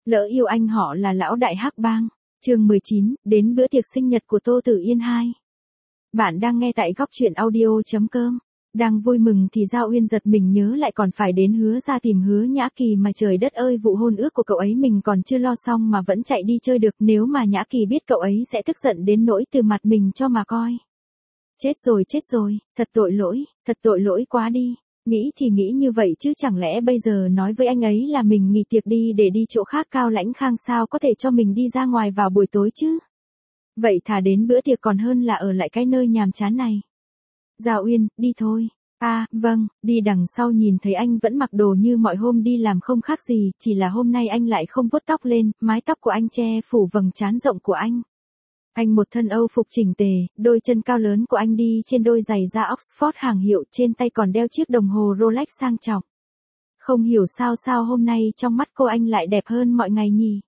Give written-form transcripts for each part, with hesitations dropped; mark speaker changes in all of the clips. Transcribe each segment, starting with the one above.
Speaker 1: Lỡ yêu anh họ là lão đại hắc bang. Chương 19, đến bữa tiệc sinh nhật của Tô Tử Yên 2. Bạn đang nghe tại góc truyện audio.com. Đang vui mừng thì Giao Uyên giật mình nhớ lại còn phải đến Hứa ra tìm Hứa Nhã Kỳ mà trời đất ơi, vụ hôn ước của cậu ấy mình còn chưa lo xong mà vẫn chạy đi chơi được, nếu mà Nhã Kỳ biết cậu ấy sẽ tức giận đến nỗi từ mặt mình cho mà coi. Chết rồi, thật tội lỗi quá đi. Nghĩ thì nghĩ như vậy chứ chẳng lẽ bây giờ nói với anh ấy là mình nghỉ tiệc đi để đi chỗ khác, Cao Lãnh Khang sao có thể cho mình đi ra ngoài vào buổi tối chứ? Vậy thà đến bữa tiệc còn hơn là ở lại cái nơi nhàm chán này. Giao Uyên, đi thôi. À, vâng, đi. Đằng sau nhìn thấy anh vẫn mặc đồ như mọi hôm đi làm không khác gì, chỉ là hôm nay anh lại không vuốt tóc lên, mái tóc của anh che phủ vầng trán rộng của anh. Anh một thân Âu phục chỉnh tề, đôi chân cao lớn của anh đi trên đôi giày da Oxford hàng hiệu, trên tay còn đeo chiếc đồng hồ Rolex sang trọng. Không hiểu sao hôm nay trong mắt cô anh lại đẹp hơn mọi ngày nhỉ?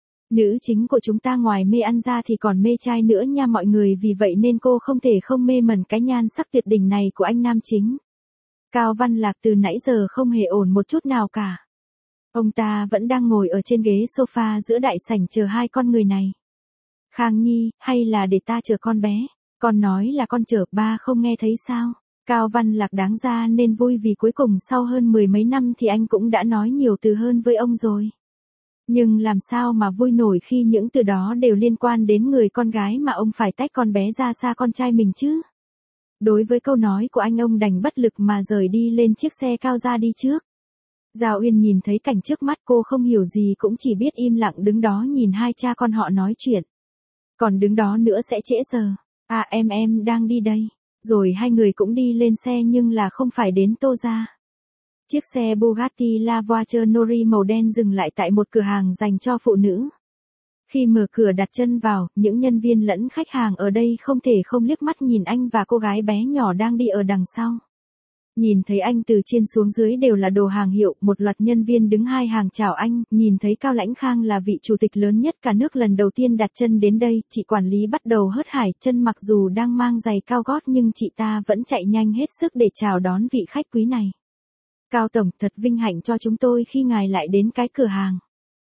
Speaker 1: Nữ chính của chúng ta ngoài mê ăn ra thì còn mê trai nữa nha mọi người, vì vậy nên cô không thể không mê mẩn cái nhan sắc tuyệt đỉnh này của anh nam chính. Cao Văn Lạc từ nãy giờ không hề ổn một chút nào cả. Ông ta vẫn đang ngồi ở trên ghế sofa giữa đại sảnh chờ hai con người này. Khang Nhi, hay là để ta chở con bé? Con nói là con chở, ba không nghe thấy sao? Cao Văn Lạc đáng ra nên vui vì cuối cùng sau hơn 10 mấy năm thì anh cũng đã nói nhiều từ hơn với ông rồi. Nhưng làm sao mà vui nổi khi những từ đó đều liên quan đến người con gái mà ông phải tách con bé ra xa con trai mình chứ? Đối với câu nói của anh, ông đành bất lực mà rời đi lên chiếc xe cao ra đi trước. Giao Uyên nhìn thấy cảnh trước mắt cô không hiểu gì, cũng chỉ biết im lặng đứng đó nhìn hai cha con họ nói chuyện. Còn đứng đó nữa sẽ trễ giờ. À em đang đi đây. Rồi hai người cũng đi lên xe nhưng là không phải đến Tô gia. Chiếc xe Bugatti La Voiture Nori màu đen dừng lại tại một cửa hàng dành cho phụ nữ. Khi mở cửa đặt chân vào, những nhân viên lẫn khách hàng ở đây không thể không liếc mắt nhìn anh và cô gái bé nhỏ đang đi ở đằng sau. Nhìn thấy anh từ trên xuống dưới đều là đồ hàng hiệu, một loạt nhân viên đứng hai hàng chào anh, nhìn thấy Cao Lãnh Khang là vị chủ tịch lớn nhất cả nước lần đầu tiên đặt chân đến đây, chị quản lý bắt đầu hớt hải chân, mặc dù đang mang giày cao gót nhưng chị ta vẫn chạy nhanh hết sức để chào đón vị khách quý này. Cao Tổng, thật vinh hạnh cho chúng tôi khi ngài lại đến cái cửa hàng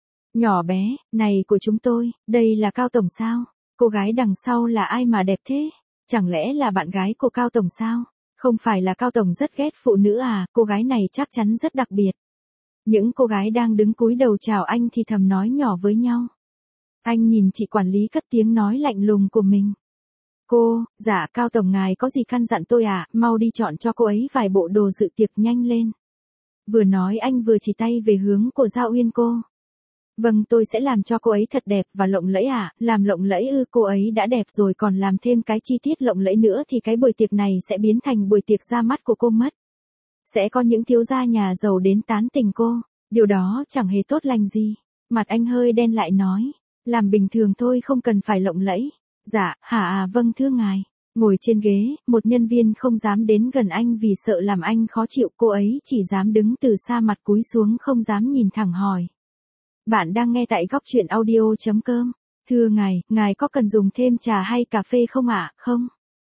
Speaker 1: nhỏ bé này của chúng tôi. Đây là Cao Tổng sao? Cô gái đằng sau là ai mà đẹp thế? Chẳng lẽ là bạn gái của Cao Tổng sao? Không phải là Cao Tổng rất ghét phụ nữ à? Cô gái này chắc chắn rất đặc biệt. Những cô gái đang đứng cúi đầu chào anh thì thầm nói nhỏ với nhau. Anh nhìn chị quản lý cất tiếng nói lạnh lùng của mình. Cô, dạ Cao Tổng ngài có gì căn dặn tôi à? Mau đi chọn cho cô ấy vài bộ đồ dự tiệc nhanh lên. Vừa nói anh vừa chỉ tay về hướng của Giao Uyên cô. Vâng, tôi sẽ làm cho cô ấy thật đẹp và lộng lẫy à? Làm lộng lẫy ư? Cô ấy đã đẹp rồi còn làm thêm cái chi tiết lộng lẫy nữa thì cái buổi tiệc này sẽ biến thành buổi tiệc ra mắt của cô mất. Sẽ có những thiếu gia nhà giàu đến tán tỉnh cô. Điều đó chẳng hề tốt lành gì. Mặt anh hơi đen lại nói. Làm bình thường thôi, không cần phải lộng lẫy. Dạ, hả à, vâng thưa ngài. Ngồi trên ghế, một nhân viên không dám đến gần anh vì sợ làm anh khó chịu, cô ấy chỉ dám đứng từ xa mặt cúi xuống không dám nhìn thẳng hỏi. Bạn đang nghe tại góc truyện audio.com. Thưa ngài có cần dùng thêm trà hay cà phê không ạ? Không.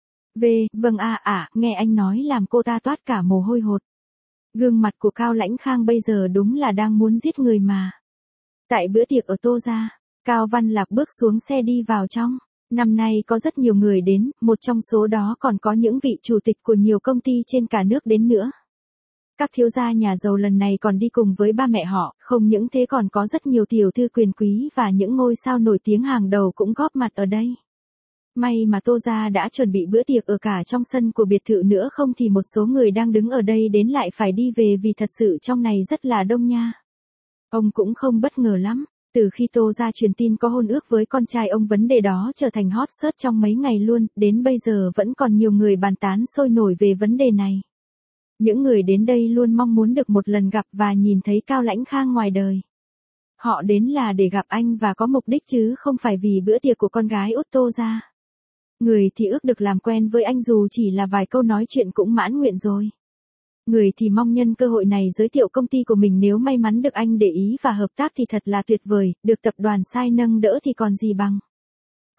Speaker 1: Vâng nghe anh nói làm cô ta toát cả mồ hôi hột. Gương mặt của Cao Lãnh Khang bây giờ đúng là đang muốn giết người mà. Tại bữa tiệc ở Tô gia, Cao Văn Lạc bước xuống xe đi vào trong. Năm nay có rất nhiều người đến, một trong số đó còn có những vị chủ tịch của nhiều công ty trên cả nước đến nữa. Các thiếu gia nhà giàu lần này còn đi cùng với ba mẹ họ, không những thế còn có rất nhiều tiểu thư quyền quý và những ngôi sao nổi tiếng hàng đầu cũng góp mặt ở đây. May mà Tô gia đã chuẩn bị bữa tiệc ở cả trong sân của biệt thự nữa, không thì một số người đang đứng ở đây đến lại phải đi về vì thật sự trong này rất là đông nha. Ông cũng không bất ngờ lắm. Từ khi Tô gia truyền tin có hôn ước với con trai ông, vấn đề đó trở thành hot search trong mấy ngày luôn, đến bây giờ vẫn còn nhiều người bàn tán sôi nổi về vấn đề này. Những người đến đây luôn mong muốn được một lần gặp và nhìn thấy Cao Lãnh Khang ngoài đời. Họ đến là để gặp anh và có mục đích chứ không phải vì bữa tiệc của con gái út Tô gia. Người thì ước được làm quen với anh dù chỉ là vài câu nói chuyện cũng mãn nguyện rồi. Người thì mong nhân cơ hội này giới thiệu công ty của mình, nếu may mắn được anh để ý và hợp tác thì thật là tuyệt vời, được tập đoàn sai nâng đỡ thì còn gì bằng.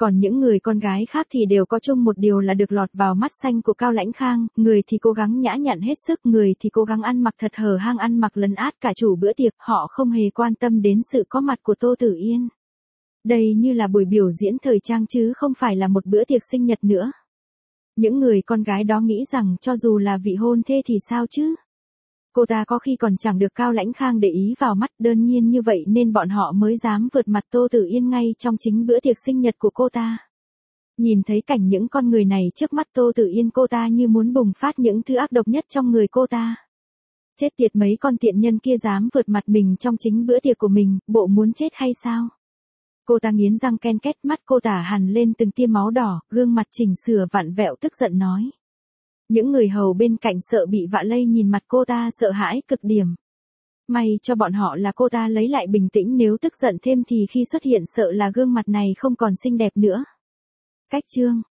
Speaker 1: Còn những người con gái khác thì đều có chung một điều là được lọt vào mắt xanh của Cao Lãnh Khang, người thì cố gắng nhã nhặn hết sức, người thì cố gắng ăn mặc thật hở hang, ăn mặc lấn át cả chủ bữa tiệc, họ không hề quan tâm đến sự có mặt của Tô Tử Yên. Đây như là buổi biểu diễn thời trang chứ không phải là một bữa tiệc sinh nhật nữa. Những người con gái đó nghĩ rằng cho dù là vị hôn thê thì sao chứ? Cô ta có khi còn chẳng được Cao Lãnh Khang để ý vào mắt, đơn nhiên như vậy nên bọn họ mới dám vượt mặt Tô Tử Yên ngay trong chính bữa tiệc sinh nhật của cô ta. Nhìn thấy cảnh những con người này trước mắt Tô Tử Yên, cô ta như muốn bùng phát những thứ ác độc nhất trong người cô ta. Chết tiệt, mấy con tiện nhân kia dám vượt mặt mình trong chính bữa tiệc của mình, bộ muốn chết hay sao? Cô ta nghiến răng ken két, mắt cô ta hằn lên từng tia máu đỏ, gương mặt chỉnh sửa vặn vẹo tức giận nói. Những người hầu bên cạnh sợ bị vạ lây nhìn mặt cô ta sợ hãi cực điểm. May cho bọn họ là cô ta lấy lại bình tĩnh, nếu tức giận thêm thì khi xuất hiện sợ là gương mặt này không còn xinh đẹp nữa. Cách chương